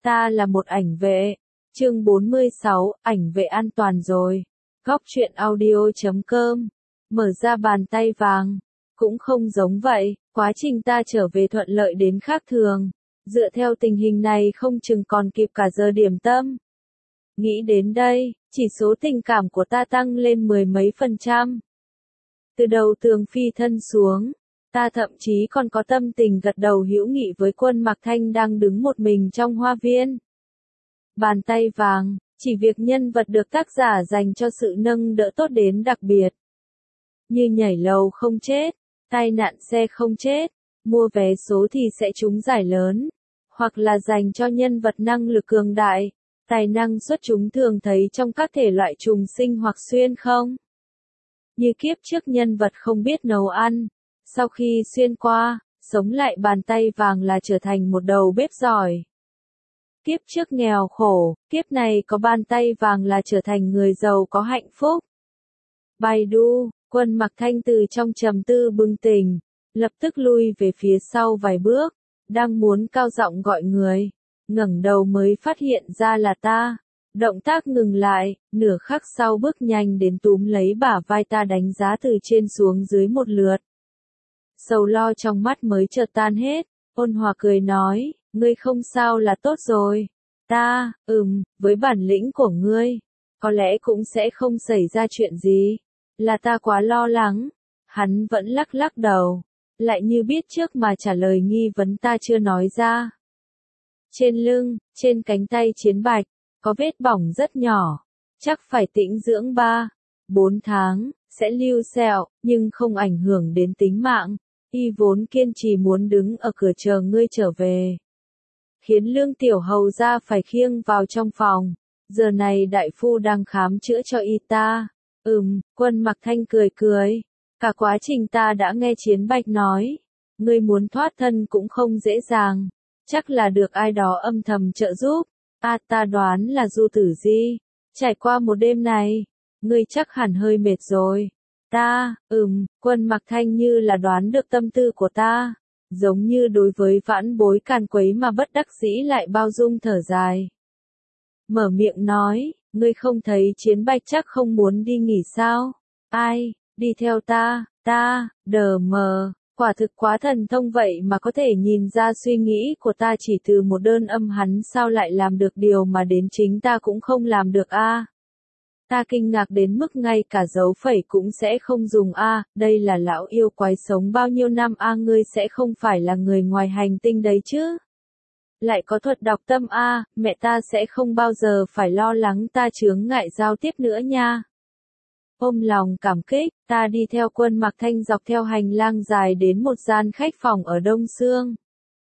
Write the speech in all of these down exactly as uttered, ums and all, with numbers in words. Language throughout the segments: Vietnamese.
Ta là một ảnh vệ. Chương bốn mươi sáu, ảnh vệ an toàn rồi. Góc truyện audio chấm com. Mở ra bàn tay vàng. Cũng không giống vậy, quá trình ta trở về thuận lợi đến khác thường. Dựa theo tình hình này không chừng còn kịp cả giờ điểm tâm. Nghĩ đến đây, chỉ số tình cảm của ta tăng lên mười mấy phần trăm. Từ đầu tường phi thân xuống, ta thậm chí còn có tâm tình gật đầu hữu nghị với Quân Mặc Thanh đang đứng một mình trong hoa viên. Bàn tay vàng, chỉ việc nhân vật được tác giả dành cho sự nâng đỡ tốt đến đặc biệt. Như nhảy lầu không chết, tai nạn xe không chết, mua vé số thì sẽ trúng giải lớn, hoặc là dành cho nhân vật năng lực cường đại, tài năng xuất chúng thường thấy trong các thể loại trùng sinh hoặc xuyên không. Như kiếp trước nhân vật không biết nấu ăn, sau khi xuyên qua, sống lại bàn tay vàng là trở thành một đầu bếp giỏi. Kiếp trước nghèo khổ, kiếp này có bàn tay vàng là trở thành người giàu có hạnh phúc. Baidu, Quân Mặc Thanh từ trong trầm tư bừng tỉnh, lập tức lui về phía sau vài bước, đang muốn cao giọng gọi người, ngẩng đầu mới phát hiện ra là ta. Động tác ngừng lại, nửa khắc sau bước nhanh đến túm lấy bả vai ta đánh giá từ trên xuống dưới một lượt. Sầu lo trong mắt mới chợt tan hết, ôn hòa cười nói, ngươi không sao là tốt rồi. Ta, ừm, với bản lĩnh của ngươi, có lẽ cũng sẽ không xảy ra chuyện gì. Là ta quá lo lắng. Hắn vẫn lắc lắc đầu, lại như biết trước mà trả lời nghi vấn ta chưa nói ra. Trên lưng, trên cánh tay chiến bạch, có vết bỏng rất nhỏ, chắc phải tĩnh dưỡng ba, bốn tháng, sẽ lưu sẹo, nhưng không ảnh hưởng đến tính mạng. Y vốn kiên trì muốn đứng ở cửa chờ ngươi trở về, khiến Lương Tiểu Hầu ra phải khiêng vào trong phòng. Giờ này đại phu đang khám chữa cho y ta. Ừm, Quân Mặc Thanh cười cười. Cả quá trình ta đã nghe Chiến Bạch nói, ngươi muốn thoát thân cũng không dễ dàng, chắc là được ai đó âm thầm trợ giúp. À, ta đoán là Du Tử Di. Trải qua một đêm này, ngươi chắc hẳn hơi mệt rồi. Ta, ừm, Quân Mặc Thanh như là đoán được tâm tư của ta, giống như đối với vãn bối càn quấy mà bất đắc dĩ lại bao dung thở dài. Mở miệng nói, ngươi không thấy Chiến Bạch chắc không muốn đi nghỉ sao? Ai, đi theo ta, ta, đờ mờ, quả thực quá thần thông vậy mà có thể nhìn ra suy nghĩ của ta chỉ từ một đơn âm hắn sao lại làm được điều mà đến chính ta cũng không làm được a? À? Ta kinh ngạc đến mức ngay cả dấu phẩy cũng sẽ không dùng a, à, đây là lão yêu quái sống bao nhiêu năm a, à, ngươi sẽ không phải là người ngoài hành tinh đấy chứ? Lại có thuật đọc tâm a, à, mẹ ta sẽ không bao giờ phải lo lắng ta chướng ngại giao tiếp nữa nha. Ôm lòng cảm kích, ta đi theo Quân Mặc Thanh dọc theo hành lang dài đến một gian khách phòng ở Đông Xương.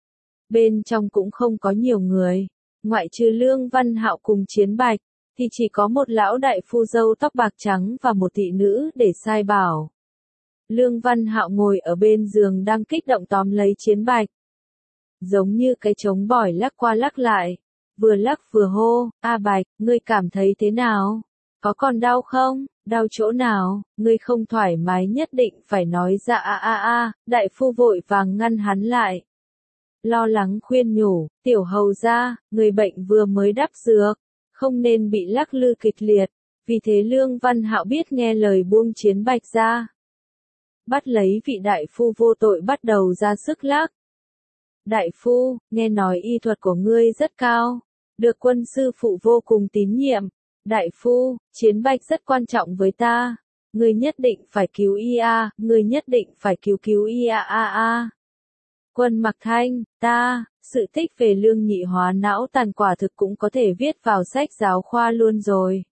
Bên trong cũng không có nhiều người, ngoại trừ Lương Văn Hạo cùng Chiến Bạch, thì chỉ có một lão đại phu râu tóc bạc trắng và một thị nữ để sai bảo. Lương Văn Hạo ngồi ở bên giường đang kích động tóm lấy Chiến Bạch. Giống như cái trống bỏi lắc qua lắc lại, vừa lắc vừa hô, A Bạch, ngươi cảm thấy thế nào? Có còn đau không? Đau chỗ nào? Ngươi không thoải mái nhất định phải nói ra a a a, đại phu vội vàng ngăn hắn lại. Lo lắng khuyên nhủ, Tiểu Hầu gia, người bệnh vừa mới đắp dược, không nên bị lắc lư kịch liệt, vì thế Lương Văn Hạo biết nghe lời buông Chiến Bạch ra. Bắt lấy vị đại phu vô tội bắt đầu ra sức lắc. Đại phu, nghe nói y thuật của ngươi rất cao, được Quân sư phụ vô cùng tín nhiệm. Đại phu, Chiến Bạch rất quan trọng với ta, ngươi nhất định phải cứu y a, ngươi nhất định phải cứu cứu y a a a. Quân Mặc Thanh, ta, sự tích về Lương Nhị hóa não tàn quả thực cũng có thể viết vào sách giáo khoa luôn rồi.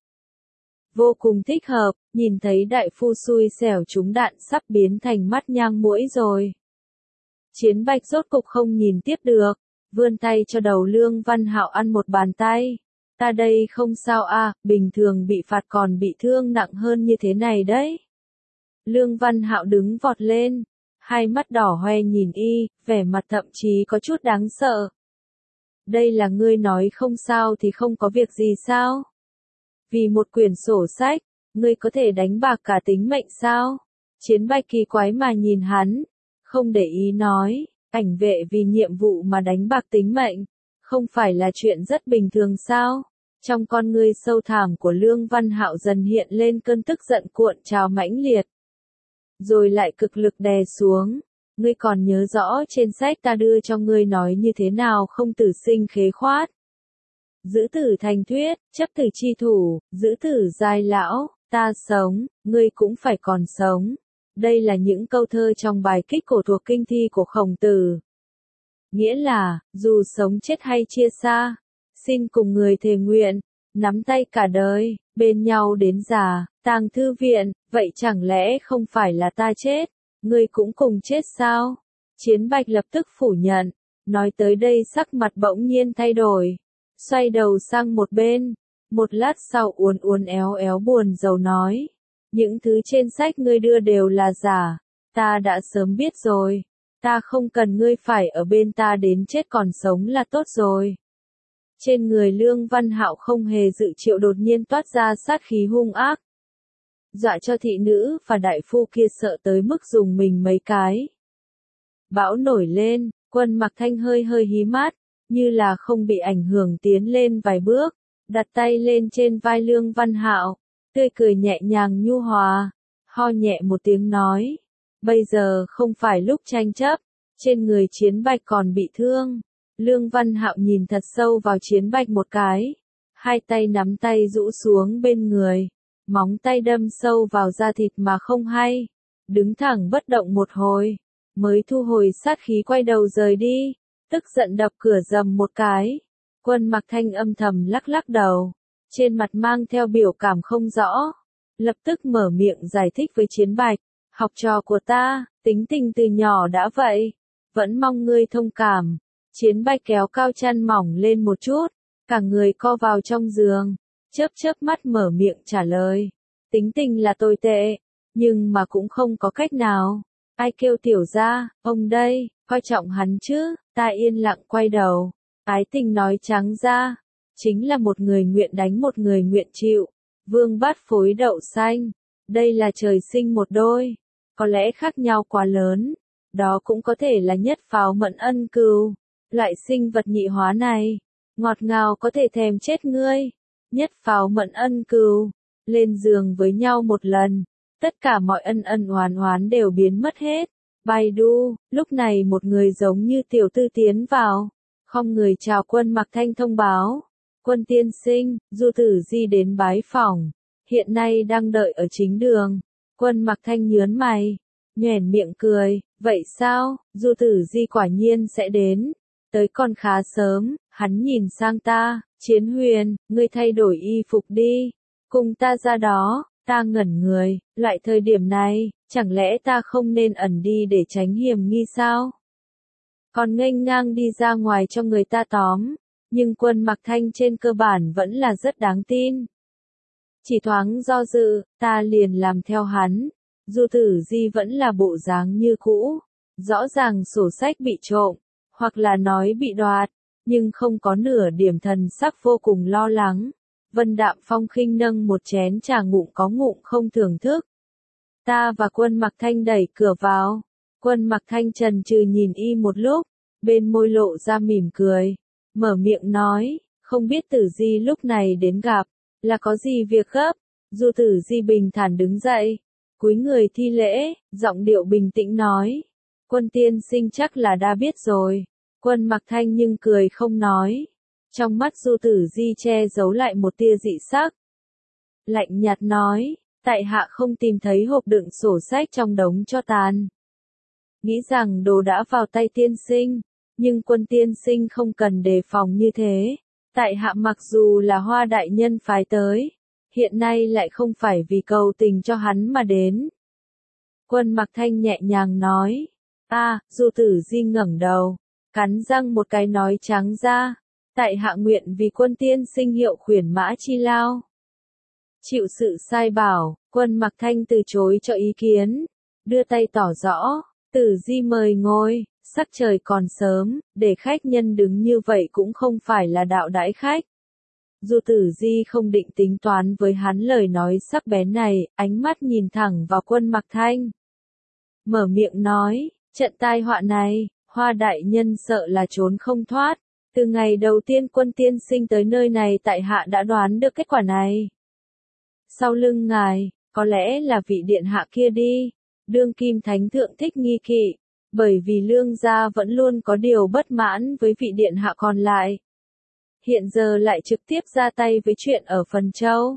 Vô cùng thích hợp, nhìn thấy đại phu xui xẻo trúng đạn sắp biến thành mắt nhang muỗi rồi. Chiến Bạch rốt cục không nhìn tiếp được, vươn tay cho đầu Lương Văn Hạo ăn một bàn tay. Ta đây không sao a, à, bình thường bị phạt còn bị thương nặng hơn như thế này đấy. Lương Văn Hạo đứng vọt lên, hai mắt đỏ hoe nhìn y, vẻ mặt thậm chí có chút đáng sợ. Đây là ngươi nói không sao thì không có việc gì sao? Vì một quyển sổ sách, ngươi có thể đánh bạc cả tính mệnh sao? Chiến Bạch kỳ quái mà nhìn hắn, không để ý nói, ảnh vệ vì nhiệm vụ mà đánh bạc tính mệnh, Không phải là chuyện rất bình thường sao? Trong con ngươi sâu thẳm của Lương Văn Hạo dần hiện lên cơn tức giận cuộn trào mãnh liệt. Rồi lại cực lực đè xuống. Ngươi còn nhớ rõ trên sách ta đưa cho ngươi nói như thế nào không tử sinh khế khoát. Giữ tử thành thuyết, chấp tử chi thủ, giữ tử giai lão, ta sống, ngươi cũng phải còn sống. Đây là những câu thơ trong bài kích cổ thuộc kinh thi của Khổng Tử. Nghĩa là, dù sống chết hay chia xa, xin cùng người thề nguyện, nắm tay cả đời, bên nhau đến già, tang thư viện, vậy chẳng lẽ không phải là ta chết, ngươi cũng cùng chết sao? Chiến Bạch lập tức phủ nhận, nói tới đây sắc mặt bỗng nhiên thay đổi, xoay đầu sang một bên, một lát sau uốn uốn éo éo buồn rầu nói, những thứ trên sách ngươi đưa đều là giả, ta đã sớm biết rồi, ta không cần ngươi phải ở bên ta đến chết còn sống là tốt rồi. Trên người Lương Văn Hạo không hề dự triệu đột nhiên toát ra sát khí hung ác, dọa cho thị nữ và đại phu kia sợ tới mức dùng mình mấy cái. Bão nổi lên, Quân Mặc Thanh hơi hơi hí mắt, như là không bị ảnh hưởng tiến lên vài bước, đặt tay lên trên vai Lương Văn Hạo, tươi cười nhẹ nhàng nhu hòa, ho nhẹ một tiếng nói, bây giờ không phải lúc tranh chấp, trên người Chiến Bạch còn bị thương. Lương Văn Hạo nhìn thật sâu vào Chiến Bạch một cái, hai tay nắm tay rũ xuống bên người, móng tay đâm sâu vào da thịt mà không hay, đứng thẳng bất động một hồi, mới thu hồi sát khí quay đầu rời đi, tức giận đập cửa rầm một cái. Quân Mặc Thanh âm thầm lắc lắc đầu, trên mặt mang theo biểu cảm không rõ, lập tức mở miệng giải thích với Chiến Bạch, học trò của ta, tính tình từ nhỏ đã vậy, vẫn mong ngươi thông cảm. Chiến Bạch kéo cao chăn mỏng lên một chút, cả người co vào trong giường, chớp chớp mắt mở miệng trả lời, tính tình là tồi tệ, nhưng mà cũng không có cách nào, ai kêu tiểu gia, ông đây, coi trọng hắn chứ, ta yên lặng quay đầu, ái tình nói trắng ra, chính là một người nguyện đánh một người nguyện chịu, vương bát phối đậu xanh, đây là trời sinh một đôi, có lẽ khác nhau quá lớn, đó cũng có thể là nhất pháo mẫn ân cừu. Loại sinh vật nhị hóa này, ngọt ngào có thể thèm chết ngươi, nhất pháo mẫn ân cừu, lên giường với nhau một lần, tất cả mọi ân ân oán oán đều biến mất hết. Bài đu, lúc này một người giống như tiểu tư tiến vào, không người chào Quân Mặc Thanh thông báo, Quân tiên sinh, Du Tử Di đến bái phỏng, hiện nay đang đợi ở chính đường. Quân Mặc Thanh nhớn mày, nhoẻn miệng cười, vậy sao, Du Tử Di quả nhiên sẽ đến. Tới còn khá sớm, hắn nhìn sang ta, Chiến Huyền, ngươi thay đổi y phục đi, cùng ta ra đó, ta ngẩn người, loại thời điểm này, chẳng lẽ ta không nên ẩn đi để tránh hiểm nghi sao? Còn nghênh ngang đi ra ngoài cho người ta tóm, nhưng Quân Mặc Thanh trên cơ bản vẫn là rất đáng tin. Chỉ thoáng do dự, ta liền làm theo hắn, Du Tử Di vẫn là bộ dáng như cũ, rõ ràng sổ sách bị trộm, hoặc là nói bị đoạt, nhưng không có nửa điểm thần sắc vô cùng lo lắng. Vân Đạm Phong khinh nâng một chén trà ngụm có ngụm không thưởng thức. Ta và Quân Mặc Thanh đẩy cửa vào, Quân Mặc Thanh chần chừ nhìn y một lúc, bên môi lộ ra mỉm cười, mở miệng nói, không biết Tử Di lúc này đến gặp, là có gì việc gấp. Du Tử Di bình thản đứng dậy, cúi người thi lễ, giọng điệu bình tĩnh nói, Quân tiên sinh chắc là đã biết rồi. Quân Mặc Thanh nhưng cười không nói. Trong mắt Du Tử Di che giấu lại một tia dị sắc. Lạnh nhạt nói, tại hạ không tìm thấy hộp đựng sổ sách trong đống cho tàn. Nghĩ rằng đồ đã vào tay tiên sinh, nhưng Quân tiên sinh không cần đề phòng như thế. Tại hạ mặc dù là Hoa đại nhân phái tới, hiện nay lại không phải vì cầu tình cho hắn mà đến. Quân Mặc Thanh nhẹ nhàng nói, a, Du Tử Di ngẩng đầu, cắn răng một cái nói trắng ra, tại hạ nguyện vì Quân tiên sinh hiệu khuyển mã chi lao. Chịu sự sai bảo, Quân Mặc Thanh từ chối cho ý kiến, đưa tay tỏ rõ, Tử Di mời ngồi, sắc trời còn sớm, để khách nhân đứng như vậy cũng không phải là đạo đãi khách. Du Tử Di không định tính toán với hắn lời nói sắc bén này, ánh mắt nhìn thẳng vào Quân Mặc Thanh. Mở miệng nói, trận tai họa này, Hoa đại nhân sợ là trốn không thoát, Từ ngày đầu tiên Quân tiên sinh tới nơi này tại hạ đã đoán được kết quả này. Sau lưng ngài, có lẽ là vị điện hạ kia đi, đương kim thánh thượng thích nghi kỵ, bởi vì lương gia vẫn luôn có điều bất mãn với vị điện hạ còn lại. Hiện giờ lại trực tiếp ra tay với chuyện ở Phần Châu.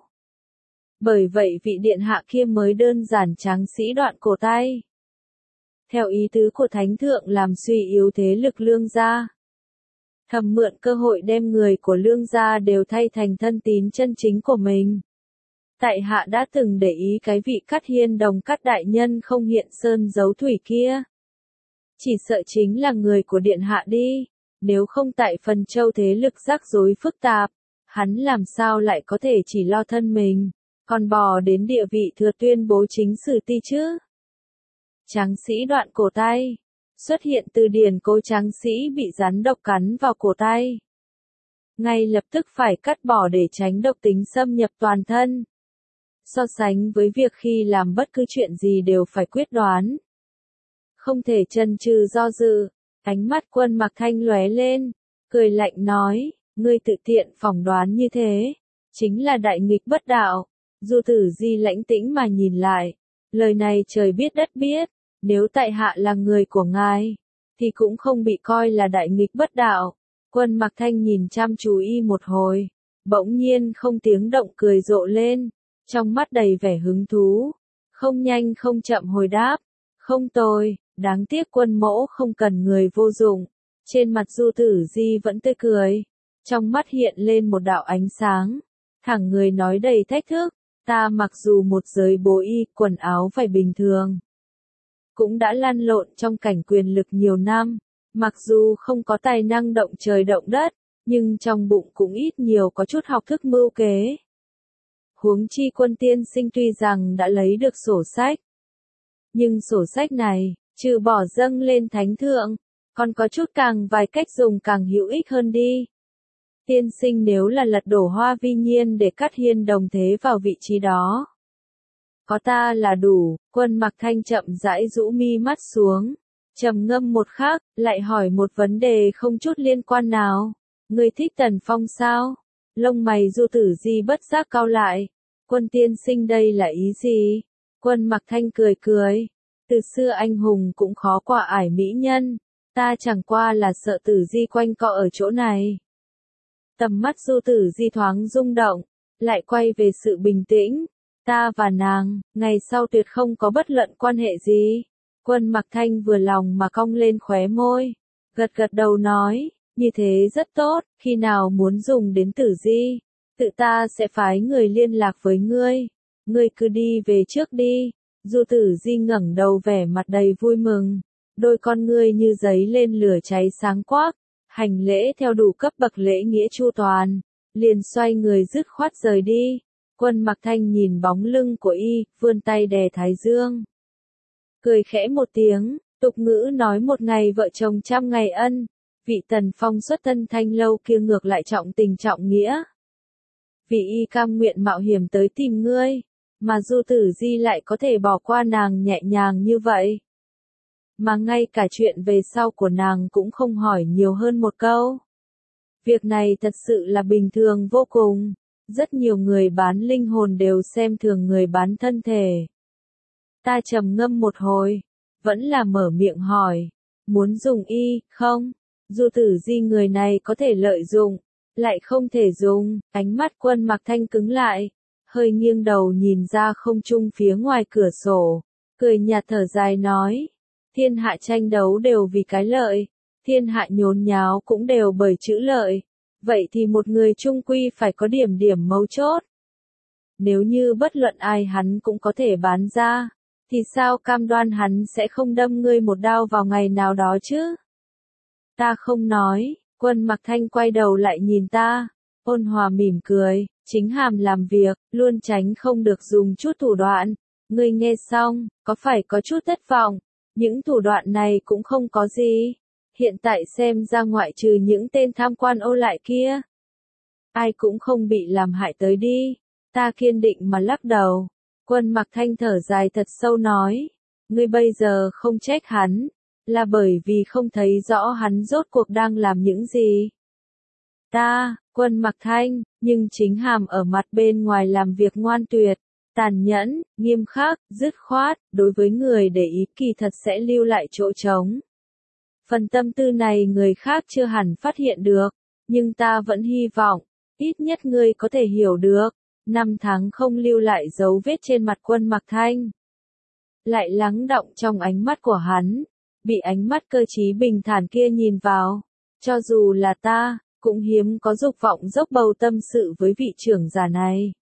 Bởi vậy vị điện hạ kia mới đơn giản tráng sĩ đoạn cổ tay. Theo ý tứ của thánh thượng làm suy yếu thế lực lương gia. Thầm mượn cơ hội đem người của lương gia đều thay thành thân tín chân chính của mình. Tại hạ đã từng để ý cái vị Cát Hiên Đồng Cát đại nhân không hiện sơn giấu thủy kia. Chỉ sợ chính là người của điện hạ đi, nếu không tại Phần Châu thế lực rắc rối phức tạp, hắn làm sao lại có thể chỉ lo thân mình, còn bò đến địa vị thừa tuyên bố chính sử ti chứ. Tráng sĩ đoạn cổ tay, xuất hiện từ điển cố tráng sĩ bị rắn độc cắn vào cổ tay. Ngay lập tức phải cắt bỏ để tránh độc tính xâm nhập toàn thân. So sánh với việc khi làm bất cứ chuyện gì đều phải quyết đoán. Không thể chần chừ do dự, ánh mắt Quân Mặc Thanh lóe lên, cười lạnh nói, ngươi tự tiện phỏng đoán như thế, chính là đại nghịch bất đạo. Du Tử Di lãnh tĩnh mà nhìn lại, lời này trời biết đất biết, nếu tại hạ là người của ngài, thì cũng không bị coi là đại nghịch bất đạo. Quân Mặc Thanh nhìn chăm chú y một hồi, bỗng nhiên không tiếng động cười rộ lên, trong mắt đầy vẻ hứng thú, không nhanh không chậm hồi đáp, không tồi, đáng tiếc Quân mỗ không cần người vô dụng. Trên mặt Du Tử Di vẫn tươi cười, trong mắt hiện lên một đạo ánh sáng, thẳng người nói đầy thách thức, ta mặc dù một giới bố y, quần áo phải bình thường, cũng đã lăn lộn trong cảnh quyền lực nhiều năm, mặc dù không có tài năng động trời động đất, nhưng trong bụng cũng ít nhiều có chút học thức mưu kế. Huống chi Quân tiên sinh tuy rằng đã lấy được sổ sách, nhưng sổ sách này, trừ bỏ dâng lên thánh thượng, còn có chút càng vài cách dùng càng hữu ích hơn đi. Tiên sinh nếu là lật đổ Hoa Vi Nhiên để Cát Hiên Đồng thế vào vị trí đó, có ta là đủ. Quân Mặc Thanh chậm rãi rũ mi mắt xuống, trầm ngâm một khắc, lại hỏi một vấn đề không chút liên quan nào. Ngươi thích Tần Phong sao? Lông mày Du Tử Di bất giác cau lại. Quân tiên sinh đây là ý gì? Quân Mặc Thanh cười cười. Từ xưa anh hùng cũng khó qua ải mỹ nhân. Ta chẳng qua là sợ Tử Di quanh cọ ở chỗ này. Tầm mắt Du Tử Di thoáng rung động, lại quay về sự bình tĩnh. Ta và nàng, ngày sau tuyệt không có bất luận quan hệ gì. Quân Mặc Thanh vừa lòng mà cong lên khóe môi, gật gật đầu nói, như thế rất tốt, khi nào muốn dùng đến Tử Di, tự ta sẽ phái người liên lạc với ngươi, ngươi cứ đi về trước đi. Du Tử Di ngẩng đầu vẻ mặt đầy vui mừng, đôi con ngươi như giấy lên lửa cháy sáng quắc, hành lễ theo đủ cấp bậc lễ nghĩa chu toàn, liền xoay người dứt khoát rời đi. Quân Mặc Thanh nhìn bóng lưng của y, vươn tay đè thái dương. Cười khẽ một tiếng, tục ngữ nói một ngày vợ chồng trăm ngày ân, vị Tần Phong xuất thân Thanh lâu kia ngược lại trọng tình trọng nghĩa. Vì y cam nguyện mạo hiểm tới tìm ngươi, mà Du Tử Di lại có thể bỏ qua nàng nhẹ nhàng như vậy. Mà ngay cả chuyện về sau của nàng cũng không hỏi nhiều hơn một câu. Việc này thật sự là bình thường vô cùng. Rất nhiều người bán linh hồn đều xem thường người bán thân thể. Ta trầm ngâm một hồi, vẫn là mở miệng hỏi, muốn dùng y, không? Du Tử Di người này có thể lợi dụng, lại không thể dùng. Ánh mắt Quân Mặc Thanh cứng lại, hơi nghiêng đầu nhìn ra không trung phía ngoài cửa sổ, cười nhạt thở dài nói, thiên hạ tranh đấu đều vì cái lợi, thiên hạ nhốn nháo cũng đều bởi chữ lợi. Vậy thì một người chung quy phải có điểm điểm mấu chốt. Nếu như bất luận ai hắn cũng có thể bán ra, thì sao cam đoan hắn sẽ không đâm ngươi một đao vào ngày nào đó chứ? Ta không nói. Quân Mặc Thanh quay đầu lại nhìn ta, ôn hòa mỉm cười, chính hàm làm việc, luôn tránh không được dùng chút thủ đoạn. Ngươi nghe xong, có phải có chút thất vọng? Những thủ đoạn này cũng không có gì. Hiện tại xem ra ngoại trừ những tên tham quan ô lại kia, ai cũng không bị làm hại tới đi. Ta kiên định mà lắc đầu. Quân Mặc Thanh thở dài thật sâu nói, ngươi bây giờ không trách hắn, là bởi vì không thấy rõ hắn rốt cuộc đang làm những gì. Ta, Quân Mặc Thanh, nhưng chính Hàm ở mặt bên ngoài làm việc ngoan tuyệt, tàn nhẫn, nghiêm khắc, dứt khoát, đối với người để ý kỳ thật sẽ lưu lại chỗ trống. Phần tâm tư này người khác chưa hẳn phát hiện được, nhưng ta vẫn hy vọng, ít nhất ngươi có thể hiểu được, năm tháng không lưu lại dấu vết trên mặt Quân Mặc Thanh. Lại lắng đọng trong ánh mắt của hắn, bị ánh mắt cơ trí bình thản kia nhìn vào, cho dù là ta, cũng hiếm có dục vọng dốc bầu tâm sự với vị trưởng giả này.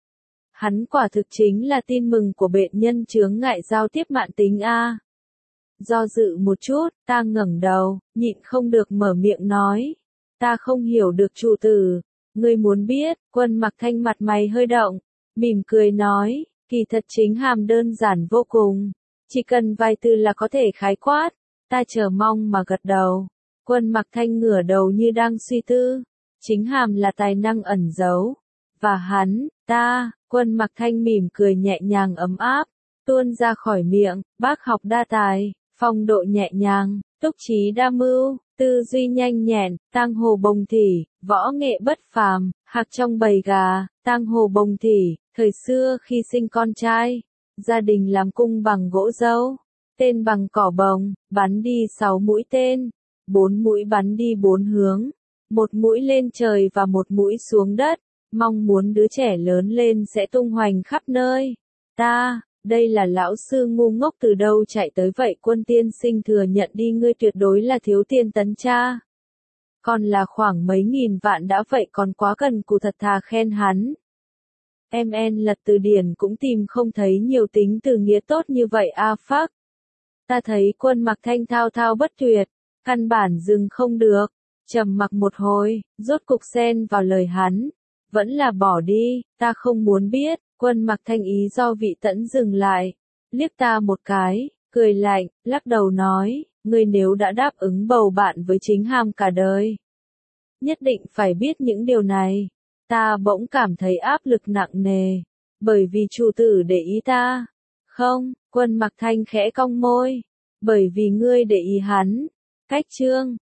Hắn quả thực chính là tin mừng của bệnh nhân chướng ngại giao tiếp mạn tính a. Do dự một chút, ta ngẩng đầu, nhịn không được mở miệng nói. Ta không hiểu được chủ tử. Ngươi muốn biết, Quân Mặc Thanh mặt mày hơi động, mỉm cười nói, kỳ thật chính Hàm đơn giản vô cùng. Chỉ cần vài từ là có thể khái quát. Ta chờ mong mà gật đầu. Quân Mặc Thanh ngửa đầu như đang suy tư. Chính Hàm là tài năng ẩn giấu. Và hắn, ta, Quân Mặc Thanh mỉm cười nhẹ nhàng ấm áp, tuôn ra khỏi miệng, bác học đa tài, phong độ nhẹ nhàng, túc trí đa mưu, tư duy nhanh nhẹn, tang hồ bồng thỉ, võ nghệ bất phàm, hạc trong bầy gà, tang hồ bồng thỉ, thời xưa khi sinh con trai, gia đình làm cung bằng gỗ dâu, tên bằng cỏ bồng, bắn đi sáu mũi tên, bốn mũi bắn đi bốn hướng, một mũi lên trời và một mũi xuống đất. Mong muốn đứa trẻ lớn lên sẽ tung hoành khắp nơi. Ta, đây là lão sư ngu ngốc từ đâu chạy tới vậy? Quân tiên sinh thừa nhận đi, ngươi tuyệt đối là thiếu tiền tấn cha. Còn là khoảng mấy nghìn vạn đã vậy còn quá cần cù, thật thà khen hắn. Em en lật từ điển cũng tìm không thấy nhiều tính từ nghĩa tốt như vậy a phắc. Ta thấy Quân Mặc Thanh thao thao bất tuyệt, căn bản dừng không được, trầm mặc một hồi, rốt cục xen vào lời hắn. Vẫn là bỏ đi, ta không muốn biết. Quân Mặc Thanh ý do vị tẫn dừng lại, liếc ta một cái, cười lạnh, lắc đầu nói, ngươi nếu đã đáp ứng bầu bạn với chính Hàm cả đời, nhất định phải biết những điều này. Ta bỗng cảm thấy áp lực nặng nề, bởi vì chủ tử để ý ta. Không, Quân Mặc Thanh khẽ cong môi, bởi vì ngươi để ý hắn. Cách chương